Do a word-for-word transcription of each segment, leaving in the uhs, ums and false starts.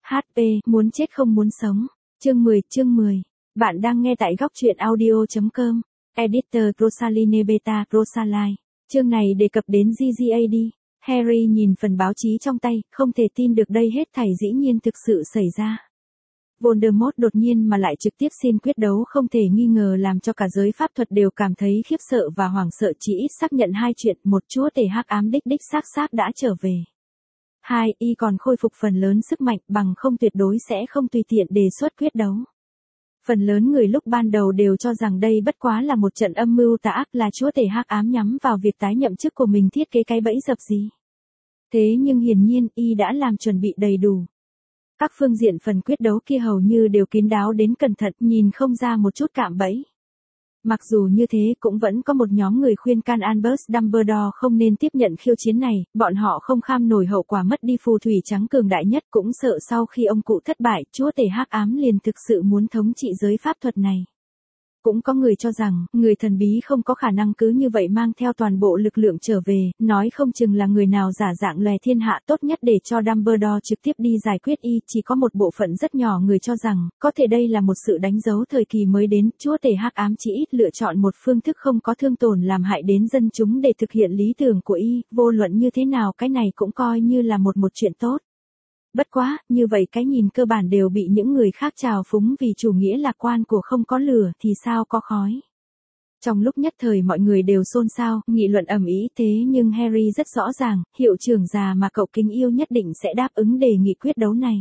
hát pê, muốn chết không muốn sống. Chương mười, chương mười. Bạn đang nghe tại góc truyện audio chấm com. Editor Rosaline Beta, Rosaline. Chương này đề cập đến giê giê a đê. Harry nhìn phần báo chí trong tay, không thể tin được đây hết thảy dĩ nhiên thực sự xảy ra. Voldemort đột nhiên mà lại trực tiếp xin quyết đấu không thể nghi ngờ làm cho cả giới pháp thuật đều cảm thấy khiếp sợ và hoảng sợ, chỉ ít xác nhận hai chuyện: một, chúa tể hắc ám đích đích xác xác đã trở về. Hai, y còn khôi phục phần lớn sức mạnh, bằng không tuyệt đối sẽ không tùy tiện đề xuất quyết đấu. Phần lớn người lúc ban đầu đều cho rằng đây bất quá là một trận âm mưu tà ác, là chúa tể hắc ám nhắm vào việc tái nhậm chức của mình thiết kế cái bẫy dập gì. Thế nhưng hiển nhiên y đã làm chuẩn bị đầy đủ. Các phương diện phần quyết đấu kia hầu như đều kín đáo đến cẩn thận, nhìn không ra một chút cạm bẫy. Mặc dù như thế cũng vẫn có một nhóm người khuyên can Albus Dumbledore không nên tiếp nhận khiêu chiến này, bọn họ không kham nổi hậu quả mất đi phù thủy trắng cường đại nhất, cũng sợ sau khi ông cụ thất bại, chúa tể hắc ám liền thực sự muốn thống trị giới pháp thuật này. Cũng có người cho rằng, người thần bí không có khả năng cứ như vậy mang theo toàn bộ lực lượng trở về, nói không chừng là người nào giả dạng lòe thiên hạ, tốt nhất để cho Dumbledore trực tiếp đi giải quyết y. Chỉ có một bộ phận rất nhỏ người cho rằng, có thể đây là một sự đánh dấu thời kỳ mới đến, chúa tể hắc ám chỉ ít lựa chọn một phương thức không có thương tổn làm hại đến dân chúng để thực hiện lý tưởng của y, vô luận như thế nào cái này cũng coi như là một một chuyện tốt. Bất quá, như vậy cái nhìn cơ bản đều bị những người khác trào phúng vì chủ nghĩa lạc quan của không có lửa thì sao có khói. Trong lúc nhất thời mọi người đều xôn xao, nghị luận ầm ĩ, thế nhưng Harry rất rõ ràng, hiệu trưởng già mà cậu kính yêu nhất định sẽ đáp ứng đề nghị quyết đấu này.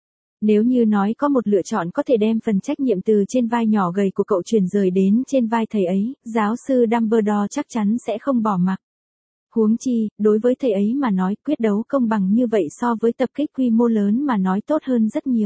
Nếu như nói có một lựa chọn có thể đem phần trách nhiệm từ trên vai nhỏ gầy của cậu chuyển rời đến trên vai thầy ấy, giáo sư Dumbledore chắc chắn sẽ không bỏ mặc. Huống chi, đối với thầy ấy mà nói, quyết đấu công bằng như vậy so với tập kích quy mô lớn mà nói tốt hơn rất nhiều.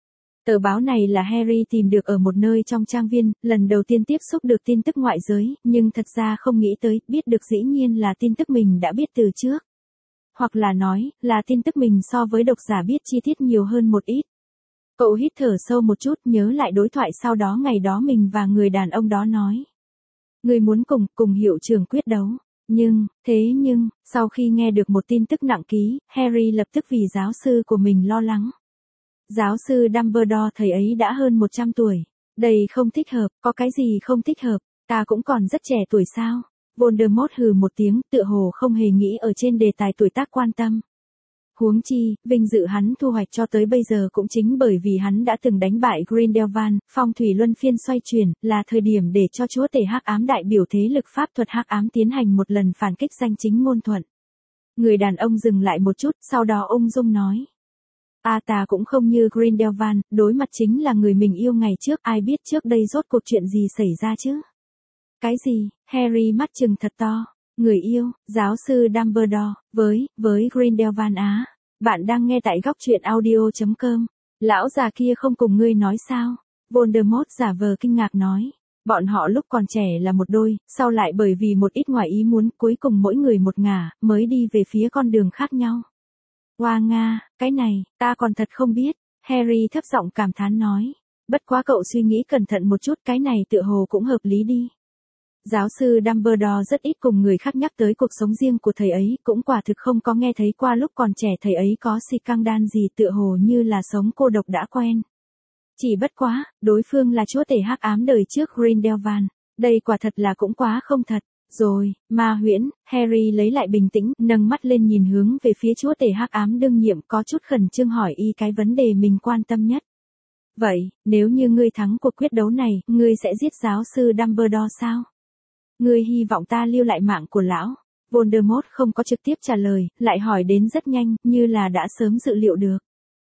Tờ báo này là Harry tìm được ở một nơi trong trang viên, lần đầu tiên tiếp xúc được tin tức ngoại giới, nhưng thật ra không nghĩ tới, biết được dĩ nhiên là tin tức mình đã biết từ trước. Hoặc là nói, là tin tức mình so với độc giả biết chi tiết nhiều hơn một ít. Cậu hít thở sâu một chút, nhớ lại đối thoại sau đó ngày đó mình và người đàn ông đó nói. Người muốn cùng, cùng hiệu trưởng quyết đấu. Nhưng, thế nhưng, sau khi nghe được một tin tức nặng ký, Harry lập tức vì giáo sư của mình lo lắng. Giáo sư Dumbledore thầy ấy đã hơn một trăm tuổi. Đây không thích hợp, có cái gì không thích hợp, ta cũng còn rất trẻ tuổi sao? Voldemort hừ một tiếng, tựa hồ không hề nghĩ ở trên đề tài tuổi tác quan tâm. Huống chi, vinh dự hắn thu hoạch cho tới bây giờ cũng chính bởi vì hắn đã từng đánh bại Grindelwald, phong thủy luân phiên xoay chuyển, là thời điểm để cho chúa tể hắc ám đại biểu thế lực pháp thuật hắc ám tiến hành một lần phản kích danh chính ngôn thuận. Người đàn ông dừng lại một chút, sau đó ung dung nói. A ta cũng không như Grindelwald, đối mặt chính là người mình yêu ngày trước, ai biết trước đây rốt cuộc chuyện gì xảy ra chứ? Cái gì? Harry mắt trừng thật to. Người yêu, giáo sư Dumbledore, với, với Grindelwald á. Bạn đang nghe tại góc truyện audio chấm com. Lão già kia không cùng ngươi nói sao? Voldemort giả vờ kinh ngạc nói. Bọn họ lúc còn trẻ là một đôi, sau lại bởi vì một ít ngoài ý muốn, cuối cùng mỗi người một ngả, mới đi về phía con đường khác nhau. Hoa Nga, cái này, ta còn thật không biết. Harry thấp giọng cảm thán nói. Bất quá cậu suy nghĩ cẩn thận một chút, cái này tựa hồ cũng hợp lý đi. Giáo sư Dumbledore rất ít cùng người khác nhắc tới cuộc sống riêng của thầy ấy, cũng quả thực không có nghe thấy qua lúc còn trẻ thầy ấy có scandal gì, tựa hồ như là sống cô độc đã quen. Chỉ bất quá, đối phương là chúa tể hắc ám đời trước Grindelwald, đây quả thật là cũng quá không thật. Rồi, ma huyễn, Harry lấy lại bình tĩnh, nâng mắt lên nhìn hướng về phía chúa tể hắc ám đương nhiệm, có chút khẩn trương hỏi y cái vấn đề mình quan tâm nhất. Vậy, nếu như ngươi thắng cuộc quyết đấu này, ngươi sẽ giết giáo sư Dumbledore sao? Ngươi hy vọng ta lưu lại mạng của lão? Voldemort không có trực tiếp trả lời, lại hỏi đến rất nhanh, như là đã sớm dự liệu được.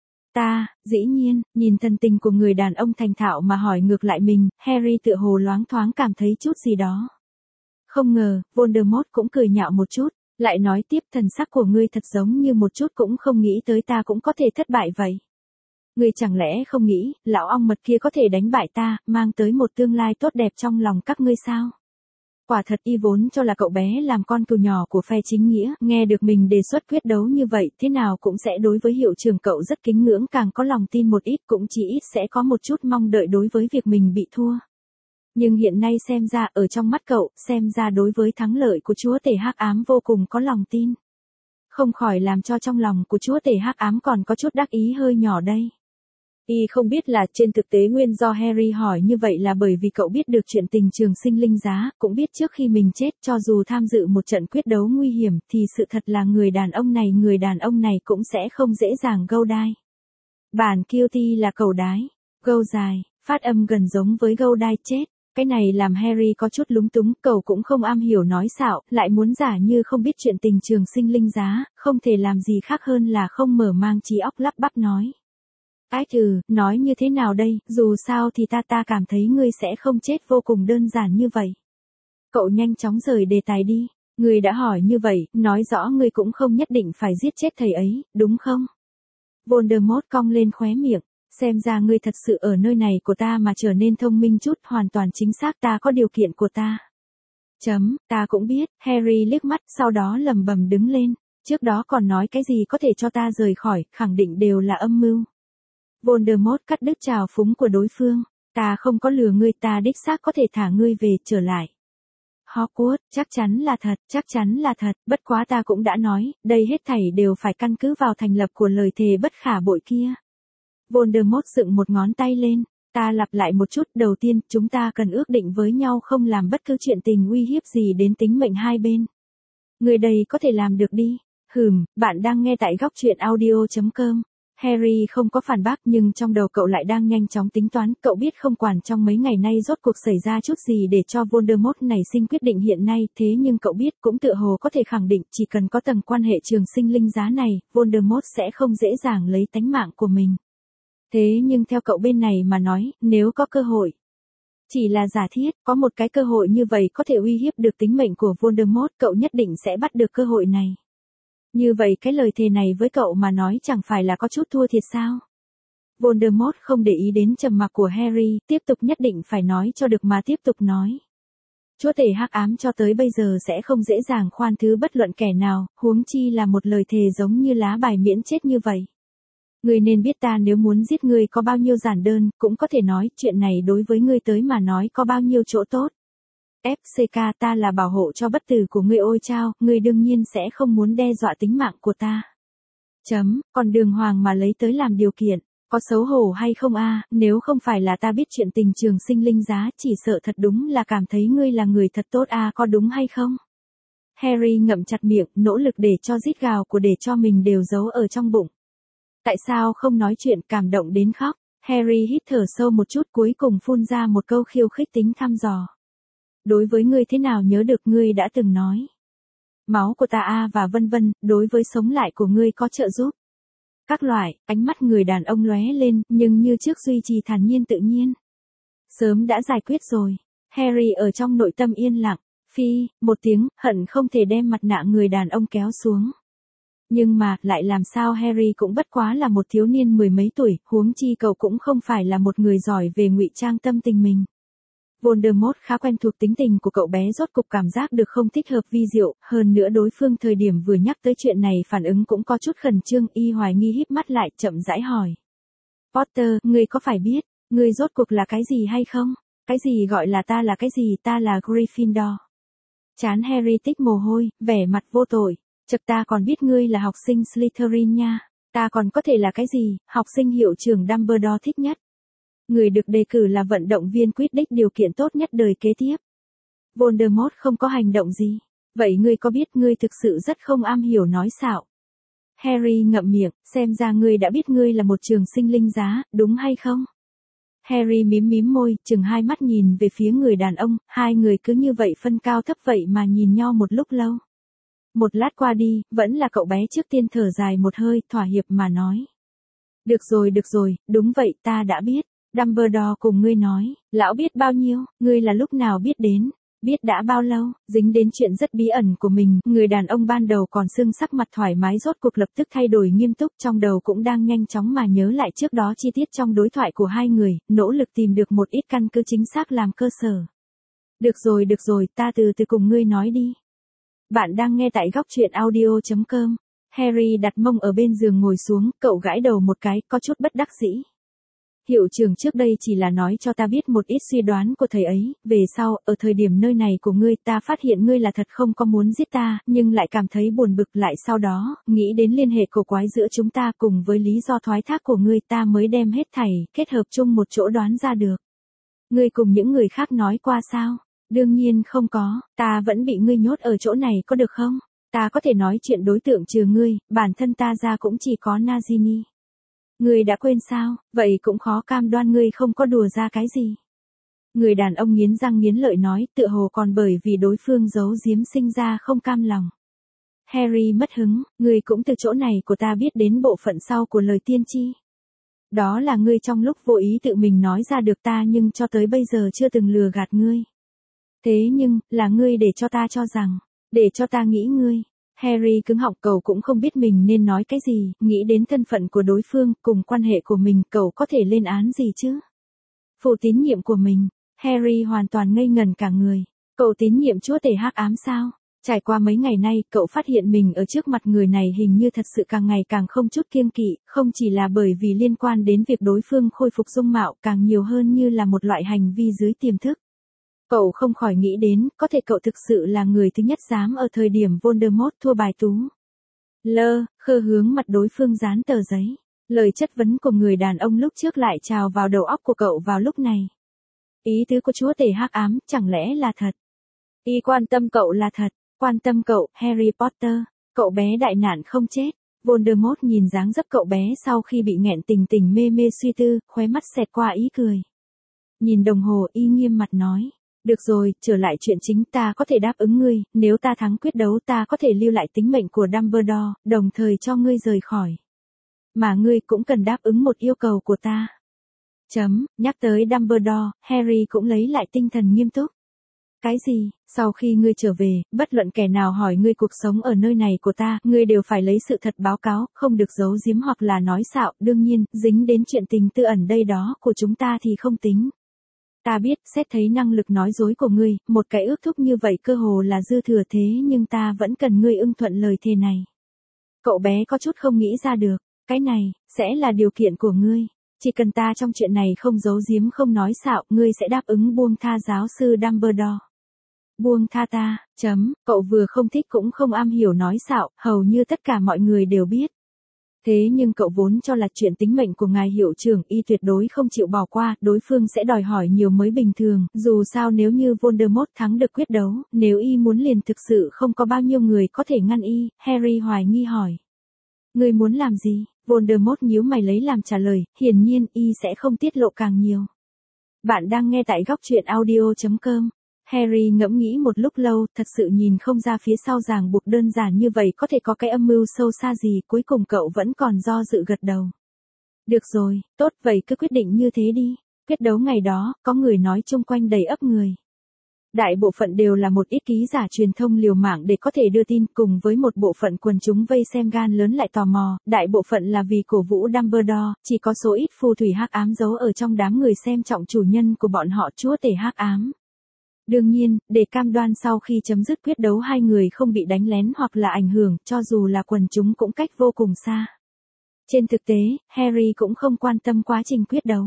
Ta, dĩ nhiên, nhìn thần tình của người đàn ông thành thạo mà hỏi ngược lại mình, Harry tựa hồ loáng thoáng cảm thấy chút gì đó. Không ngờ, Voldemort cũng cười nhạo một chút, lại nói tiếp, thần sắc của ngươi thật giống như một chút cũng không nghĩ tới ta cũng có thể thất bại vậy. Ngươi chẳng lẽ không nghĩ, lão ong mật kia có thể đánh bại ta, mang tới một tương lai tốt đẹp trong lòng các ngươi sao? Quả thật y vốn cho là cậu bé làm con cừu nhỏ của phe chính nghĩa, nghe được mình đề xuất quyết đấu như vậy, thế nào cũng sẽ đối với hiệu trưởng cậu rất kính ngưỡng, càng có lòng tin một ít, cũng chỉ ít sẽ có một chút mong đợi đối với việc mình bị thua. Nhưng hiện nay xem ra, ở trong mắt cậu, xem ra đối với thắng lợi của chúa tể hắc ám vô cùng có lòng tin. Không khỏi làm cho trong lòng của chúa tể hắc ám còn có chút đắc ý hơi nhỏ đây. Y không biết là trên thực tế nguyên do Harry hỏi như vậy là bởi vì cậu biết được chuyện tình trường sinh linh giá, cũng biết trước khi mình chết cho dù tham dự một trận quyết đấu nguy hiểm thì sự thật là người đàn ông này người đàn ông này cũng sẽ không dễ dàng gâu đai. Bản Cutie là cầu đái, gâu dài, phát âm gần giống với gâu đai chết. Cái này làm Harry có chút lúng túng, cậu cũng không am hiểu nói xạo, lại muốn giả như không biết chuyện tình trường sinh linh giá, không thể làm gì khác hơn là không mở mang trí óc lắp bắp nói. Ái trừ, nói như thế nào đây, dù sao thì ta ta cảm thấy ngươi sẽ không chết vô cùng đơn giản như vậy. Cậu nhanh chóng rời đề tài đi, ngươi đã hỏi như vậy, nói rõ ngươi cũng không nhất định phải giết chết thầy ấy, đúng không? Voldemort cong lên khóe miệng, xem ra ngươi thật sự ở nơi này của ta mà trở nên thông minh chút, hoàn toàn chính xác ta có điều kiện của ta. Chấm, ta cũng biết, Harry liếc mắt, sau đó lầm bầm đứng lên, trước đó còn nói cái gì có thể cho ta rời khỏi, khẳng định đều là âm mưu. Voldemort cắt đứt trào phúng của đối phương, ta không có lừa ngươi, ta đích xác có thể thả ngươi về, trở lại. Hogwarts, chắc chắn là thật, chắc chắn là thật, bất quá ta cũng đã nói, đây hết thảy đều phải căn cứ vào thành lập của lời thề bất khả bội kia. Voldemort dựng một ngón tay lên, ta lặp lại một chút, đầu tiên, chúng ta cần ước định với nhau không làm bất cứ chuyện tình uy hiếp gì đến tính mệnh hai bên. Người đây có thể làm được đi. Hừm, bạn đang nghe tại góc truyện audio chấm com. Harry không có phản bác nhưng trong đầu cậu lại đang nhanh chóng tính toán, cậu biết không quản trong mấy ngày nay rốt cuộc xảy ra chút gì để cho Voldemort này sinh quyết định hiện nay, thế nhưng cậu biết cũng tựa hồ có thể khẳng định chỉ cần có tầng quan hệ trường sinh linh giá này, Voldemort sẽ không dễ dàng lấy tánh mạng của mình. Thế nhưng theo cậu bên này mà nói, nếu có cơ hội, chỉ là giả thiết, có một cái cơ hội như vậy có thể uy hiếp được tính mệnh của Voldemort, cậu nhất định sẽ bắt được cơ hội này. Như vậy cái lời thề này với cậu mà nói chẳng phải là có chút thua thiệt sao? Voldemort không để ý đến trầm mặc của Harry, tiếp tục nhất định phải nói cho được mà tiếp tục nói. Chúa tể hắc ám cho tới bây giờ sẽ không dễ dàng khoan thứ bất luận kẻ nào, huống chi là một lời thề giống như lá bài miễn chết như vậy. Ngươi nên biết ta nếu muốn giết ngươi có bao nhiêu giản đơn, cũng có thể nói chuyện này đối với ngươi tới mà nói có bao nhiêu chỗ tốt. ép xê ca ta là bảo hộ cho bất tử của ngươi ôi chao, ngươi đương nhiên sẽ không muốn đe dọa tính mạng của ta. Chấm, còn đường hoàng mà lấy tới làm điều kiện, có xấu hổ hay không a? Nếu không phải là ta biết chuyện tình trường sinh linh giá, chỉ sợ thật đúng là cảm thấy ngươi là người thật tốt a, có đúng hay không? Harry ngậm chặt miệng, nỗ lực để cho rít gào của để cho mình đều giấu ở trong bụng. Tại sao không nói chuyện, cảm động đến khóc? Harry hít thở sâu một chút cuối cùng phun ra một câu khiêu khích tính thăm dò. Đối với ngươi thế nào nhớ được ngươi đã từng nói. Máu của ta a và vân vân, đối với sống lại của ngươi có trợ giúp. Các loại, ánh mắt người đàn ông lóe lên, nhưng như trước duy trì thản nhiên tự nhiên. Sớm đã giải quyết rồi. Harry ở trong nội tâm yên lặng, phi, một tiếng, hận không thể đem mặt nạ người đàn ông kéo xuống. Nhưng mà, lại làm sao Harry cũng bất quá là một thiếu niên mười mấy tuổi, huống chi cậu cũng không phải là một người giỏi về ngụy trang tâm tình mình. Voldemort khá quen thuộc tính tình của cậu bé, rốt cục cảm giác được không thích hợp vi diệu, hơn nữa đối phương thời điểm vừa nhắc tới chuyện này phản ứng cũng có chút khẩn trương, y hoài nghi híp mắt lại, chậm rãi hỏi. Potter, ngươi có phải biết, ngươi rốt cuộc là cái gì hay không? Cái gì gọi là ta là cái gì, ta là Gryffindor. Chán Harry tích mồ hôi, vẻ mặt vô tội. Chật, ta còn biết ngươi là học sinh Slytherin nha. Ta còn có thể là cái gì, học sinh hiệu trưởng Dumbledore thích nhất. Người được đề cử là vận động viên quyết đích điều kiện tốt nhất đời kế tiếp. Voldemort không có hành động gì. Vậy ngươi có biết ngươi thực sự rất không am hiểu nói xạo. Harry ngậm miệng, xem ra ngươi đã biết ngươi là một trường sinh linh giá, đúng hay không? Harry mím mím môi, chừng hai mắt nhìn về phía người đàn ông, hai người cứ như vậy phân cao thấp vậy mà nhìn nhau một lúc lâu. Một lát qua đi, vẫn là cậu bé trước tiên thở dài một hơi, thỏa hiệp mà nói. Được rồi được rồi, đúng vậy, ta đã biết. Dumbledore cùng ngươi nói, lão biết bao nhiêu, ngươi là lúc nào biết đến, biết đã bao lâu, dính đến chuyện rất bí ẩn của mình, người đàn ông ban đầu còn sưng sắc mặt thoải mái rốt cuộc lập tức thay đổi nghiêm túc, trong đầu cũng đang nhanh chóng mà nhớ lại trước đó chi tiết trong đối thoại của hai người, nỗ lực tìm được một ít căn cứ chính xác làm cơ sở. Được rồi được rồi, ta từ từ cùng ngươi nói đi. Bạn đang nghe tại góc truyện audio chấm com. Harry đặt mông ở bên giường ngồi xuống, cậu gãi đầu một cái, có chút bất đắc dĩ. Hiệu trưởng trước đây chỉ là nói cho ta biết một ít suy đoán của thầy ấy, về sau, ở thời điểm nơi này của ngươi ta phát hiện ngươi là thật không có muốn giết ta, nhưng lại cảm thấy buồn bực lại sau đó, nghĩ đến liên hệ cổ quái giữa chúng ta cùng với lý do thoái thác của ngươi ta mới đem hết thảy, kết hợp chung một chỗ đoán ra được. Ngươi cùng những người khác nói qua sao? Đương nhiên không có, ta vẫn bị ngươi nhốt ở chỗ này có được không? Ta có thể nói chuyện đối tượng trừ ngươi, bản thân ta ra cũng chỉ có Najini. Ngươi đã quên sao, vậy cũng khó cam đoan ngươi không có đùa ra cái gì. Người đàn ông nghiến răng nghiến lợi nói, tựa hồ còn bởi vì đối phương giấu giếm sinh ra không cam lòng. Harry mất hứng, ngươi cũng từ chỗ này của ta biết đến bộ phận sau của lời tiên tri. Đó là ngươi trong lúc vô ý tự mình nói ra được ta nhưng cho tới bây giờ chưa từng lừa gạt ngươi. Thế nhưng, là ngươi để cho ta cho rằng, để cho ta nghĩ ngươi. Harry cứng họng, cậu cũng không biết mình nên nói cái gì, nghĩ đến thân phận của đối phương, cùng quan hệ của mình, cậu có thể lên án gì chứ? Phụ tín nhiệm của mình, Harry hoàn toàn ngây ngần cả người. Cậu tín nhiệm chúa tể hắc ám sao? Trải qua mấy ngày nay, cậu phát hiện mình ở trước mặt người này hình như thật sự càng ngày càng không chút kiêng kỵ, không chỉ là bởi vì liên quan đến việc đối phương khôi phục dung mạo, càng nhiều hơn như là một loại hành vi dưới tiềm thức. Cậu không khỏi nghĩ đến, có thể cậu thực sự là người thứ nhất dám ở thời điểm Voldemort thua bài tú. Lơ, khơ hướng mặt đối phương dán tờ giấy. Lời chất vấn của người đàn ông lúc trước lại trào vào đầu óc của cậu vào lúc này. Ý tứ của chúa tể hắc ám, chẳng lẽ là thật? Y quan tâm cậu là thật, quan tâm cậu, Harry Potter, cậu bé đại nạn không chết. Voldemort nhìn dáng dấp cậu bé sau khi bị nghẹn tình tình mê mê suy tư, khóe mắt xẹt qua ý cười. Nhìn đồng hồ, y nghiêm mặt nói. Được rồi, trở lại chuyện chính, ta có thể đáp ứng ngươi, nếu ta thắng quyết đấu ta có thể lưu lại tính mệnh của Dumbledore, đồng thời cho ngươi rời khỏi. Mà ngươi cũng cần đáp ứng một yêu cầu của ta. Chấm, nhắc tới Dumbledore, Harry cũng lấy lại tinh thần nghiêm túc. Cái gì, sau khi ngươi trở về, bất luận kẻ nào hỏi ngươi cuộc sống ở nơi này của ta, ngươi đều phải lấy sự thật báo cáo, không được giấu giếm hoặc là nói xạo, đương nhiên, dính đến chuyện tình tư ẩn đây đó của chúng ta thì không tính. Ta biết, xét thấy năng lực nói dối của ngươi, một cái ước thúc như vậy cơ hồ là dư thừa thế nhưng ta vẫn cần ngươi ưng thuận lời thề này. Cậu bé có chút không nghĩ ra được, cái này, sẽ là điều kiện của ngươi. Chỉ cần ta trong chuyện này không giấu giếm không nói xạo, ngươi sẽ đáp ứng buông tha giáo sư Dumbledore. Buông tha ta, chấm, cậu vừa không thích cũng không am hiểu nói xạo, hầu như tất cả mọi người đều biết. Thế nhưng cậu vốn cho là chuyện tính mệnh của ngài hiệu trưởng, y tuyệt đối không chịu bỏ qua, đối phương sẽ đòi hỏi nhiều mới bình thường, dù sao nếu như Voldemort thắng được quyết đấu, nếu y muốn liền thực sự không có bao nhiêu người có thể ngăn y, Harry hoài nghi hỏi. Ngươi muốn làm gì? Voldemort nhíu mày lấy làm trả lời, hiển nhiên y sẽ không tiết lộ càng nhiều. Bạn đang nghe tại góc truyện audio chấm com. Harry ngẫm nghĩ một lúc lâu, thật sự nhìn không ra phía sau ràng buộc đơn giản như vậy có thể có cái âm mưu sâu xa gì, cuối cùng cậu vẫn còn do dự gật đầu. Được rồi, tốt vậy cứ quyết định như thế đi. Quyết đấu ngày đó, có người nói chung quanh đầy ấp người. Đại bộ phận đều là một ít ký giả truyền thông liều mạng để có thể đưa tin, cùng với một bộ phận quần chúng vây xem gan lớn lại tò mò, đại bộ phận là vì cổ vũ Dumbledore, chỉ có số ít phù thủy hắc ám giấu ở trong đám người xem trọng chủ nhân của bọn họ chúa tể hắc ám. Đương nhiên, để cam đoan sau khi chấm dứt quyết đấu hai người không bị đánh lén hoặc là ảnh hưởng, cho dù là quần chúng cũng cách vô cùng xa. Trên thực tế, Harry cũng không quan tâm quá trình quyết đấu.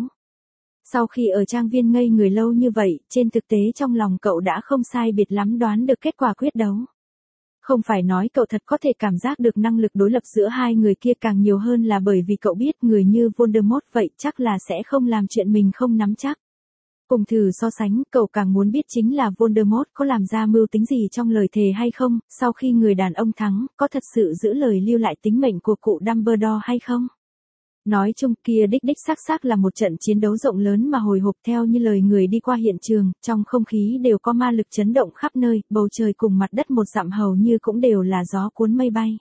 Sau khi ở trang viên ngây người lâu như vậy, trên thực tế trong lòng cậu đã không sai biệt lắm đoán được kết quả quyết đấu. Không phải nói cậu thật có thể cảm giác được năng lực đối lập giữa hai người kia, càng nhiều hơn là bởi vì cậu biết người như Voldemort vậy chắc là sẽ không làm chuyện mình không nắm chắc. Cùng thử so sánh, cậu càng muốn biết chính là Voldemort có làm ra mưu tính gì trong lời thề hay không, sau khi người đàn ông thắng, có thật sự giữ lời lưu lại tính mệnh của cụ Dumbledore hay không. Nói chung kia đích đích xác xác là một trận chiến đấu rộng lớn mà hồi hộp, theo như lời người đi qua hiện trường, trong không khí đều có ma lực chấn động khắp nơi, bầu trời cùng mặt đất một dặm hầu như cũng đều là gió cuốn mây bay.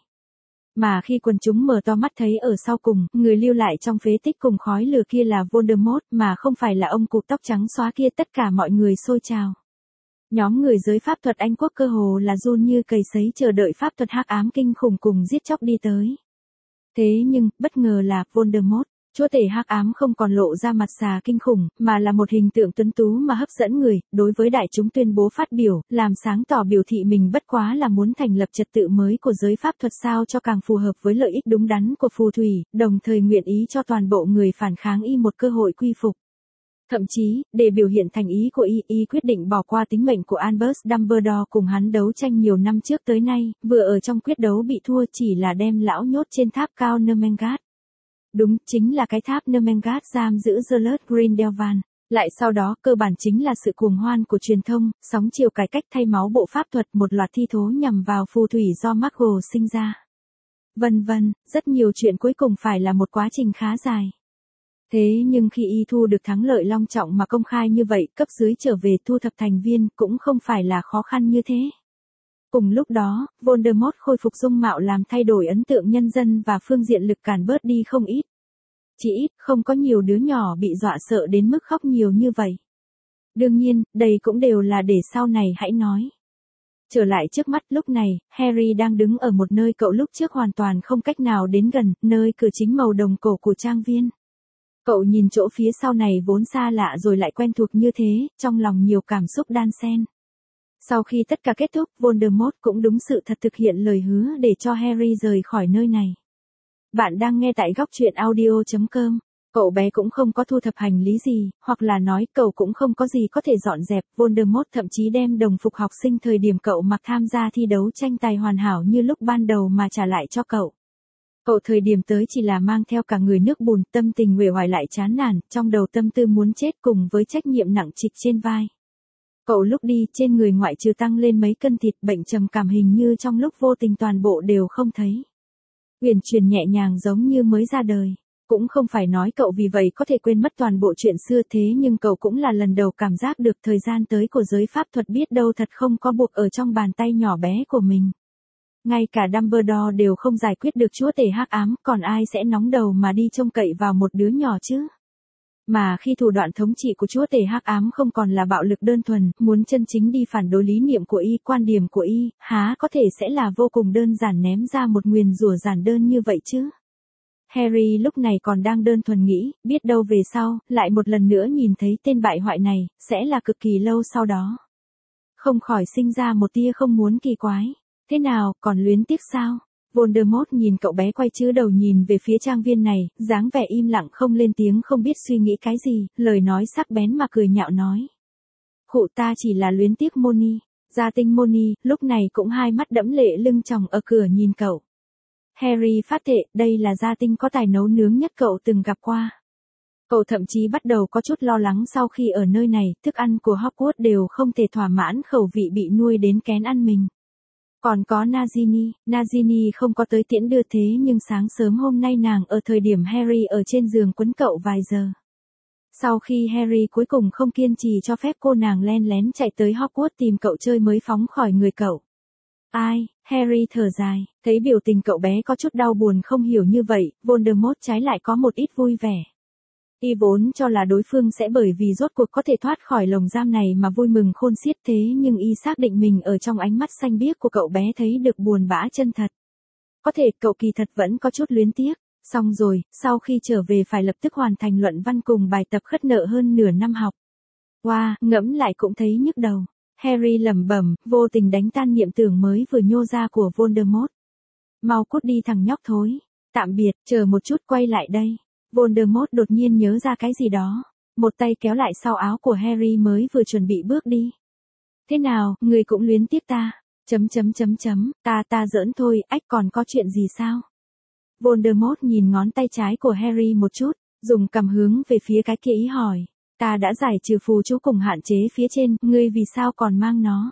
Mà khi quần chúng mở to mắt thấy ở sau cùng, người lưu lại trong phế tích cùng khói lửa kia là Voldemort, mà không phải là ông cụt tóc trắng xóa kia, tất cả mọi người xôi trào. Nhóm người giới pháp thuật Anh quốc cơ hồ là run như cầy sấy chờ đợi pháp thuật hắc ám kinh khủng cùng giết chóc đi tới. Thế nhưng, bất ngờ là Voldemort, Chúa tể hắc ám không còn lộ ra mặt xà kinh khủng, mà là một hình tượng tuấn tú mà hấp dẫn người, đối với đại chúng tuyên bố phát biểu, làm sáng tỏ biểu thị mình bất quá là muốn thành lập trật tự mới của giới pháp thuật sao cho càng phù hợp với lợi ích đúng đắn của phù thủy, đồng thời nguyện ý cho toàn bộ người phản kháng y một cơ hội quy phục. Thậm chí, để biểu hiện thành ý của y, y quyết định bỏ qua tính mệnh của Albus Dumbledore cùng hắn đấu tranh nhiều năm trước tới nay, vừa ở trong quyết đấu bị thua chỉ là đem lão nhốt trên tháp cao Nermengat. Đúng, chính là cái tháp Nermengat giam giữ Geralt Grindelwald. Lại sau đó, cơ bản chính là sự cuồng hoan của truyền thông, sóng chiều cải cách thay máu bộ pháp thuật, một loạt thi thố nhằm vào phù thủy do Muggle sinh ra. Vân vân, rất nhiều chuyện cuối cùng phải là một quá trình khá dài. Thế nhưng khi y thu được thắng lợi long trọng mà công khai như vậy, cấp dưới trở về thu thập thành viên cũng không phải là khó khăn như thế. Cùng lúc đó, Voldemort khôi phục dung mạo làm thay đổi ấn tượng nhân dân và phương diện lực cản bớt đi không ít. Chỉ ít, không có nhiều đứa nhỏ bị dọa sợ đến mức khóc nhiều như vậy. Đương nhiên, đây cũng đều là để sau này hãy nói. Trở lại trước mắt lúc này, Harry đang đứng ở một nơi cậu lúc trước hoàn toàn không cách nào đến gần, nơi cửa chính màu đồng cổ của trang viên. Cậu nhìn chỗ phía sau này vốn xa lạ rồi lại quen thuộc như thế, trong lòng nhiều cảm xúc đan xen. Sau khi tất cả kết thúc, Voldemort cũng đúng sự thật thực hiện lời hứa để cho Harry rời khỏi nơi này. Bạn đang nghe tại góc truyện audio chấm com. Cậu bé cũng không có thu thập hành lý gì, hoặc là nói cậu cũng không có gì có thể dọn dẹp. Voldemort thậm chí đem đồng phục học sinh thời điểm cậu mặc tham gia thi đấu tranh tài hoàn hảo như lúc ban đầu mà trả lại cho cậu. Cậu thời điểm tới chỉ là mang theo cả người nước bùn, tâm tình uể oải lại chán nản, trong đầu tâm tư muốn chết cùng với trách nhiệm nặng trịch trên vai. Cậu lúc đi, trên người ngoại trừ tăng lên mấy cân thịt, bệnh trầm cảm hình như trong lúc vô tình toàn bộ đều không thấy. Uyển chuyển nhẹ nhàng giống như mới ra đời. Cũng không phải nói cậu vì vậy có thể quên mất toàn bộ chuyện xưa thế nhưng cậu cũng là lần đầu cảm giác được thời gian tới của giới pháp thuật biết đâu thật không có buộc ở trong bàn tay nhỏ bé của mình. Ngay cả Dumbledore đều không giải quyết được chúa tể hắc ám, còn ai sẽ nóng đầu mà đi trông cậy vào một đứa nhỏ chứ? Mà khi thủ đoạn thống trị của chúa tể hắc ám không còn là bạo lực đơn thuần, muốn chân chính đi phản đối lý niệm của y, quan điểm của y, há có thể sẽ là vô cùng đơn giản ném ra một nguyền rủa giản đơn như vậy chứ? Harry lúc này còn đang đơn thuần nghĩ, biết đâu về sau, lại một lần nữa nhìn thấy tên bại hoại này, sẽ là cực kỳ lâu sau đó. Không khỏi sinh ra một tia không muốn kỳ quái. Thế nào, còn luyến tiếc sao? Voldemort nhìn cậu bé quay chữ đầu nhìn về phía trang viên này, dáng vẻ im lặng không lên tiếng không biết suy nghĩ cái gì, lời nói sắc bén mà cười nhạo nói. Khụ ta chỉ là luyến tiếc Moni. Gia tinh Moni, lúc này cũng hai mắt đẫm lệ lưng tròng ở cửa nhìn cậu. Harry phát thệ, đây là gia tinh có tài nấu nướng nhất cậu từng gặp qua. Cậu thậm chí bắt đầu có chút lo lắng sau khi ở nơi này, thức ăn của Hogwarts đều không thể thỏa mãn khẩu vị bị nuôi đến kén ăn mình. Còn có Nagini, Nagini không có tới tiễn đưa thế nhưng sáng sớm hôm nay nàng ở thời điểm Harry ở trên giường quấn cậu vài giờ. Sau khi Harry cuối cùng không kiên trì cho phép cô nàng len lén chạy tới Hogwarts tìm cậu chơi mới phóng khỏi người cậu. Ai, Harry thở dài, thấy biểu tình cậu bé có chút đau buồn không hiểu như vậy, Voldemort trái lại có một ít vui vẻ. Y vốn cho là đối phương sẽ bởi vì rốt cuộc có thể thoát khỏi lồng giam này mà vui mừng khôn xiết thế nhưng y xác định mình ở trong ánh mắt xanh biếc của cậu bé thấy được buồn bã chân thật. Có thể cậu kỳ thật vẫn có chút luyến tiếc, xong rồi, sau khi trở về phải lập tức hoàn thành luận văn cùng bài tập khất nợ hơn nửa năm học. Wow, ngẫm lại cũng thấy nhức đầu. Harry lẩm bẩm, vô tình đánh tan niệm tưởng mới vừa nhô ra của Voldemort. Mau cút đi thằng nhóc thối. Tạm biệt, chờ một chút quay lại đây. Voldemort đột nhiên nhớ ra cái gì đó. Một tay kéo lại sau áo của Harry mới vừa chuẩn bị bước đi. Thế nào, người cũng luyến tiếc ta? Chấm chấm chấm chấm, ta ta giỡn thôi, ách còn có chuyện gì sao? Voldemort nhìn ngón tay trái của Harry một chút, dùng cầm hướng về phía cái kia ý hỏi. Ta đã giải trừ phù chú cùng hạn chế phía trên, ngươi vì sao còn mang nó?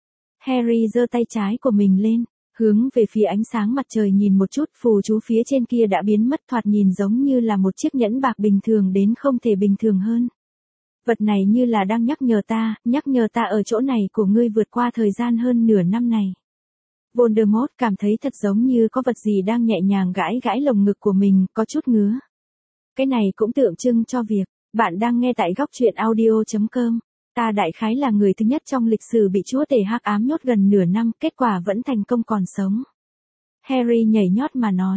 Harry giơ tay trái của mình lên, hướng về phía ánh sáng mặt trời nhìn một chút, phù chú phía trên kia đã biến mất thoạt nhìn giống như là một chiếc nhẫn bạc bình thường đến không thể bình thường hơn. Vật này như là đang nhắc nhở ta, nhắc nhở ta ở chỗ này của ngươi vượt qua thời gian hơn nửa năm này. Voldemort cảm thấy thật giống như có vật gì đang nhẹ nhàng gãi gãi lồng ngực của mình, có chút ngứa. Cái này cũng tượng trưng cho việc, bạn đang nghe tại góc truyện audio chấm com. Ta đại khái là người thứ nhất trong lịch sử bị chúa tể hắc ám nhốt gần nửa năm, kết quả vẫn thành công còn sống. Harry nhảy nhót mà nói.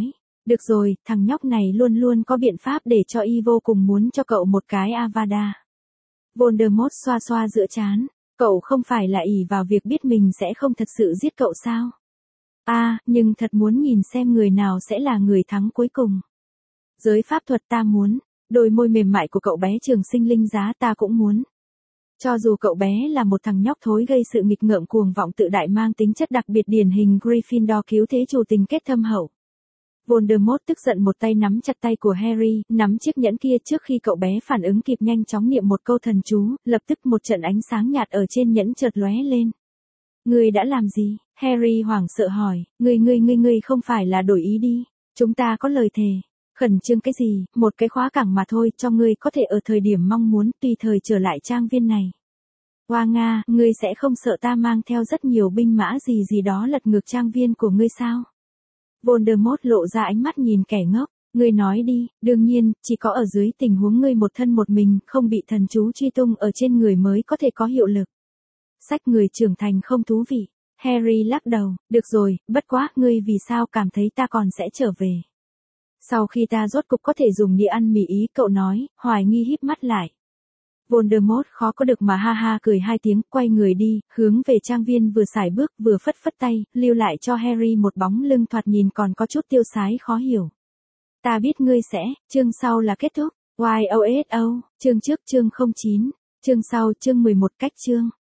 Được rồi, thằng nhóc này luôn luôn có biện pháp để cho y vô cùng muốn cho cậu một cái Avada. Voldemort xoa xoa giữa trán. Cậu không phải là ỷ vào việc biết mình sẽ không thật sự giết cậu sao? À, nhưng thật muốn nhìn xem người nào sẽ là người thắng cuối cùng. Giới pháp thuật ta muốn. Đôi môi mềm mại của cậu bé trường sinh linh giá ta cũng muốn. Cho dù cậu bé là một thằng nhóc thối gây sự nghịch ngợm cuồng vọng tự đại mang tính chất đặc biệt điển hình Gryffindor cứu thế chủ tình kết thâm hậu. Voldemort tức giận một tay nắm chặt tay của Harry, nắm chiếc nhẫn kia trước khi cậu bé phản ứng kịp nhanh chóng niệm một câu thần chú, lập tức một trận ánh sáng nhạt ở trên nhẫn chợt lóe lên. Ngươi đã làm gì? Harry hoảng sợ hỏi, ngươi ngươi ngươi ngươi không phải là đổi ý đi, chúng ta có lời thề. Khẩn trương cái gì, một cái khóa cảng mà thôi, cho ngươi có thể ở thời điểm mong muốn tùy thời trở lại trang viên này. Hoa Nga, ngươi sẽ không sợ ta mang theo rất nhiều binh mã gì gì đó lật ngược trang viên của ngươi sao? Voldemort lộ ra ánh mắt nhìn kẻ ngốc, ngươi nói đi, đương nhiên, chỉ có ở dưới tình huống ngươi một thân một mình, không bị thần chú truy tung ở trên người mới có thể có hiệu lực. Sách người trưởng thành không thú vị. Harry lắc đầu, được rồi, bất quá, ngươi vì sao cảm thấy ta còn sẽ trở về? Sau khi ta rốt cục có thể dùng đĩa ăn mì ý, cậu nói, hoài nghi híp mắt lại. Voldemort khó có được mà ha ha cười hai tiếng, quay người đi, hướng về trang viên vừa sải bước vừa phất phất tay, lưu lại cho Harry một bóng lưng thoạt nhìn còn có chút tiêu sái khó hiểu. Ta biết ngươi sẽ, chương sau là kết thúc, Y O S O, chương trước chương không chín, chương sau chương mười một cách chương.